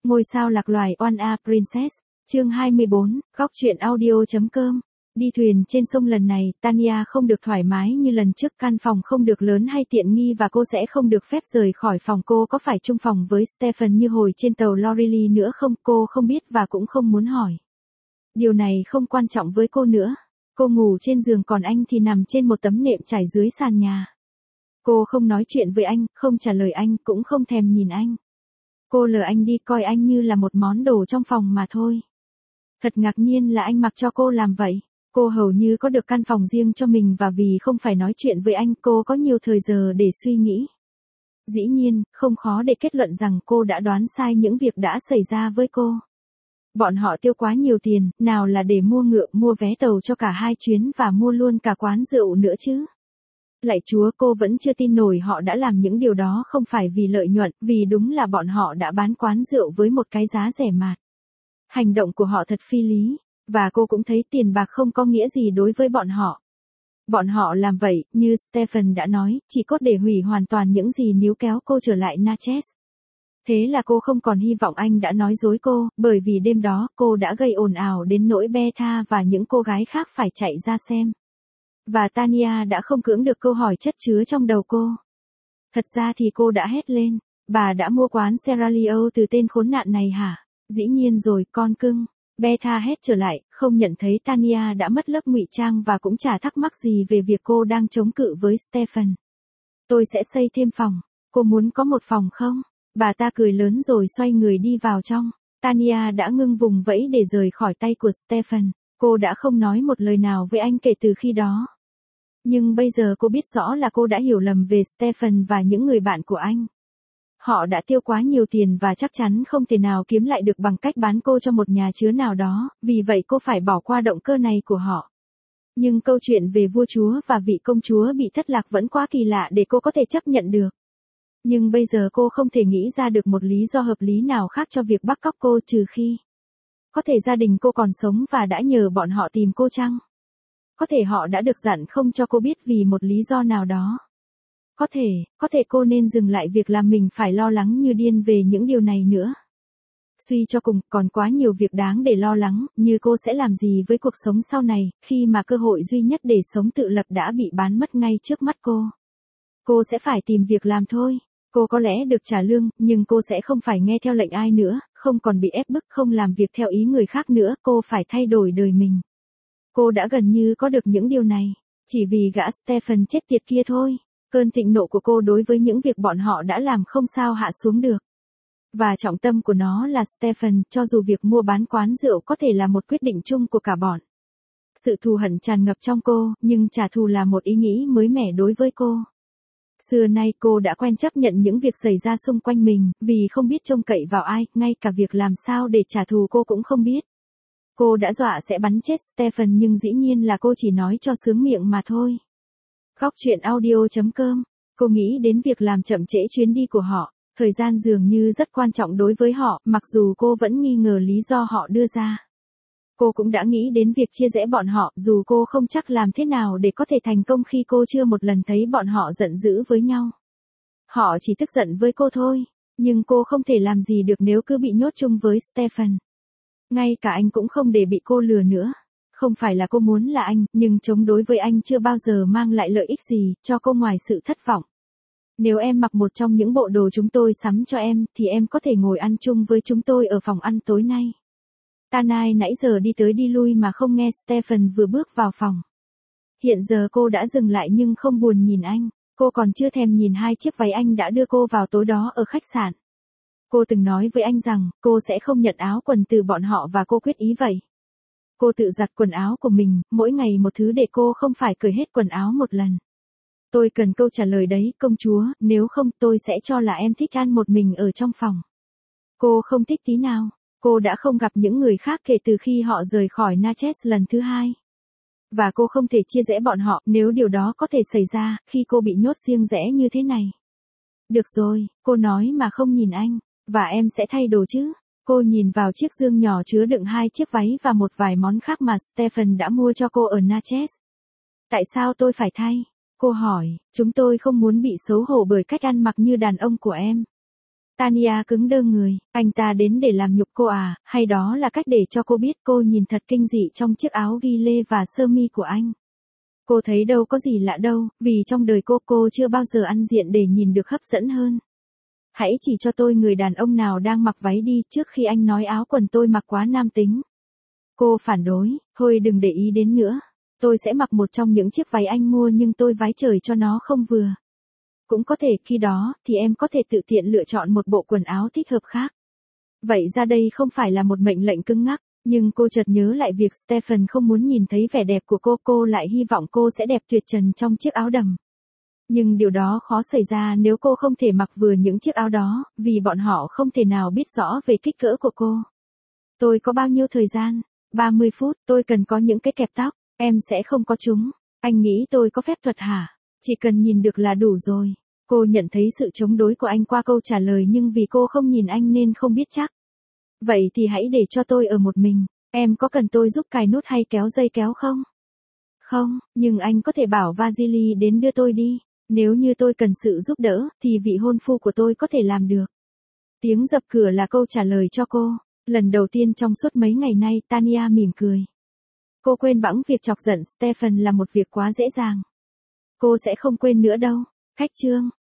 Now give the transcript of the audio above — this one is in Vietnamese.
Ngôi sao lạc loài One A Princess, chương 24, góc truyện audio.com. Đi thuyền trên sông lần này, Tanya không được thoải mái như lần trước, căn phòng không được lớn hay tiện nghi và cô sẽ không được phép rời khỏi phòng. Cô có phải chung phòng với Stephen như hồi trên tàu Loreley nữa không? Cô không biết và cũng không muốn hỏi. Điều này không quan trọng với cô nữa. Cô ngủ trên giường còn anh thì nằm trên một tấm nệm trải dưới sàn nhà. Cô không nói chuyện với anh, không trả lời anh, cũng không thèm nhìn anh. Cô lờ anh đi, coi anh như là một món đồ trong phòng mà thôi. Thật ngạc nhiên là anh mặc cho cô làm vậy. Cô hầu như có được căn phòng riêng cho mình và vì không phải nói chuyện với anh, cô có nhiều thời giờ để suy nghĩ. Dĩ nhiên, không khó để kết luận rằng cô đã đoán sai những việc đã xảy ra với cô. Bọn họ tiêu quá nhiều tiền, nào là để mua ngựa, mua vé tàu cho cả hai chuyến và mua luôn cả quán rượu nữa chứ. Lạy Chúa, cô vẫn chưa tin nổi họ đã làm những điều đó không phải vì lợi nhuận, vì đúng là bọn họ đã bán quán rượu với một cái giá rẻ mạt. Hành động của họ thật phi lý, và cô cũng thấy tiền bạc không có nghĩa gì đối với bọn họ. Bọn họ làm vậy, như Stephen đã nói, chỉ cốt để hủy hoàn toàn những gì níu kéo cô trở lại Natchez. Thế là cô không còn hy vọng anh đã nói dối cô, bởi vì đêm đó cô đã gây ồn ào đến nỗi Beta và những cô gái khác phải chạy ra xem. Và Tanya đã không cưỡng được câu hỏi chất chứa trong đầu cô. Thật ra thì cô đã hét lên, bà đã mua quán Serralio từ tên khốn nạn này hả? Dĩ nhiên rồi, con cưng. Beta hét trở lại, không nhận thấy Tanya đã mất lớp ngụy trang và cũng chả thắc mắc gì về việc cô đang chống cự với Stephen. Tôi sẽ xây thêm phòng. Cô muốn có một phòng không? Bà ta cười lớn rồi xoay người đi vào trong. Tanya đã ngưng vùng vẫy để rời khỏi tay của Stephen. Cô đã không nói một lời nào với anh kể từ khi đó. Nhưng bây giờ cô biết rõ là cô đã hiểu lầm về Stephen và những người bạn của anh. Họ đã tiêu quá nhiều tiền và chắc chắn không thể nào kiếm lại được bằng cách bán cô cho một nhà chứa nào đó, vì vậy cô phải bỏ qua động cơ này của họ. Nhưng câu chuyện về vua chúa và vị công chúa bị thất lạc vẫn quá kỳ lạ để cô có thể chấp nhận được. Nhưng bây giờ cô không thể nghĩ ra được một lý do hợp lý nào khác cho việc bắt cóc cô trừ khi có thể gia đình cô còn sống và đã nhờ bọn họ tìm cô chăng? Có thể họ đã được dặn không cho cô biết vì một lý do nào đó. Có thể cô nên dừng lại việc làm mình phải lo lắng như điên về những điều này nữa. Suy cho cùng, còn quá nhiều việc đáng để lo lắng, như cô sẽ làm gì với cuộc sống sau này, khi mà cơ hội duy nhất để sống tự lập đã bị bán mất ngay trước mắt cô. Cô sẽ phải tìm việc làm thôi. Cô có lẽ được trả lương, nhưng cô sẽ không phải nghe theo lệnh ai nữa, không còn bị ép bức, không làm việc theo ý người khác nữa, cô phải thay đổi đời mình. Cô đã gần như có được những điều này, chỉ vì gã Stephen chết tiệt kia thôi. Cơn thịnh nộ của cô đối với những việc bọn họ đã làm không sao hạ xuống được. Và trọng tâm của nó là Stephen, cho dù việc mua bán quán rượu có thể là một quyết định chung của cả bọn. Sự thù hận tràn ngập trong cô, nhưng trả thù là một ý nghĩ mới mẻ đối với cô. Xưa nay cô đã quen chấp nhận những việc xảy ra xung quanh mình, vì không biết trông cậy vào ai, ngay cả việc làm sao để trả thù cô cũng không biết. Cô đã dọa sẽ bắn chết Stephen nhưng dĩ nhiên là cô chỉ nói cho sướng miệng mà thôi. Góc truyện audio.com. Cô nghĩ đến việc làm chậm trễ chuyến đi của họ. Thời gian dường như rất quan trọng đối với họ, mặc dù cô vẫn nghi ngờ lý do họ đưa ra. Cô cũng đã nghĩ đến việc chia rẽ bọn họ, dù cô không chắc làm thế nào để có thể thành công khi cô chưa một lần thấy bọn họ giận dữ với nhau. Họ chỉ tức giận với cô thôi, nhưng cô không thể làm gì được nếu cứ bị nhốt chung với Stephen. Ngay cả anh cũng không để bị cô lừa nữa. Không phải là cô muốn là anh, nhưng chống đối với anh chưa bao giờ mang lại lợi ích gì cho cô ngoài sự thất vọng. Nếu em mặc một trong những bộ đồ chúng tôi sắm cho em, thì em có thể ngồi ăn chung với chúng tôi ở phòng ăn tối nay. Tanai nãy giờ đi tới đi lui mà không nghe Stephen vừa bước vào phòng. Hiện giờ cô đã dừng lại nhưng không buồn nhìn anh. Cô còn chưa thèm nhìn hai chiếc váy anh đã đưa cô vào tối đó ở khách sạn. Cô từng nói với anh rằng, cô sẽ không nhận áo quần từ bọn họ và cô quyết ý vậy. Cô tự giặt quần áo của mình, mỗi ngày một thứ để cô không phải cởi hết quần áo một lần. Tôi cần câu trả lời đấy, công chúa, nếu không tôi sẽ cho là em thích ăn một mình ở trong phòng. Cô không thích tí nào. Cô đã không gặp những người khác kể từ khi họ rời khỏi Natchez lần thứ hai. Và cô không thể chia rẽ bọn họ nếu điều đó có thể xảy ra khi cô bị nhốt riêng rẽ như thế này. Được rồi, cô nói mà không nhìn anh. Và em sẽ thay đồ chứ. Cô nhìn vào chiếc dương nhỏ chứa đựng hai chiếc váy và một vài món khác mà Stephen đã mua cho cô ở Natchez. Tại sao tôi phải thay? Cô hỏi, chúng tôi không muốn bị xấu hổ bởi cách ăn mặc như đàn ông của em. Tanya cứng đơ người, anh ta đến để làm nhục cô à, hay đó là cách để cho cô biết cô nhìn thật kinh dị trong chiếc áo ghi lê và sơ mi của anh. Cô thấy đâu có gì lạ đâu, vì trong đời cô chưa bao giờ ăn diện để nhìn được hấp dẫn hơn. Hãy chỉ cho tôi người đàn ông nào đang mặc váy đi trước khi anh nói áo quần tôi mặc quá nam tính. Cô phản đối, thôi đừng để ý đến nữa. Tôi sẽ mặc một trong những chiếc váy anh mua nhưng tôi vái trời cho nó không vừa. Cũng có thể khi đó thì em có thể tự tiện lựa chọn một bộ quần áo thích hợp khác. Vậy ra đây không phải là một mệnh lệnh cứng ngắc, nhưng cô chợt nhớ lại việc Stephen không muốn nhìn thấy vẻ đẹp của cô lại hy vọng cô sẽ đẹp tuyệt trần trong chiếc áo đầm. Nhưng điều đó khó xảy ra nếu cô không thể mặc vừa những chiếc áo đó, vì bọn họ không thể nào biết rõ về kích cỡ của cô. Tôi có bao nhiêu thời gian? 30 phút, tôi cần có những cái kẹp tóc, em sẽ không có chúng. Anh nghĩ tôi có phép thuật hả? Chỉ cần nhìn được là đủ rồi. Cô nhận thấy sự chống đối của anh qua câu trả lời nhưng vì cô không nhìn anh nên không biết chắc. Vậy thì hãy để cho tôi ở một mình, em có cần tôi giúp cài nút hay kéo dây kéo không? Không, nhưng anh có thể bảo Vasily đến đưa tôi đi. Nếu như tôi cần sự giúp đỡ, thì vị hôn phu của tôi có thể làm được. Tiếng dập cửa là câu trả lời cho cô. Lần đầu tiên trong suốt mấy ngày nay, Tanya mỉm cười. Cô quên bẵng việc chọc giận Stephen là một việc quá dễ dàng. Cô sẽ không quên nữa đâu. Khách trương.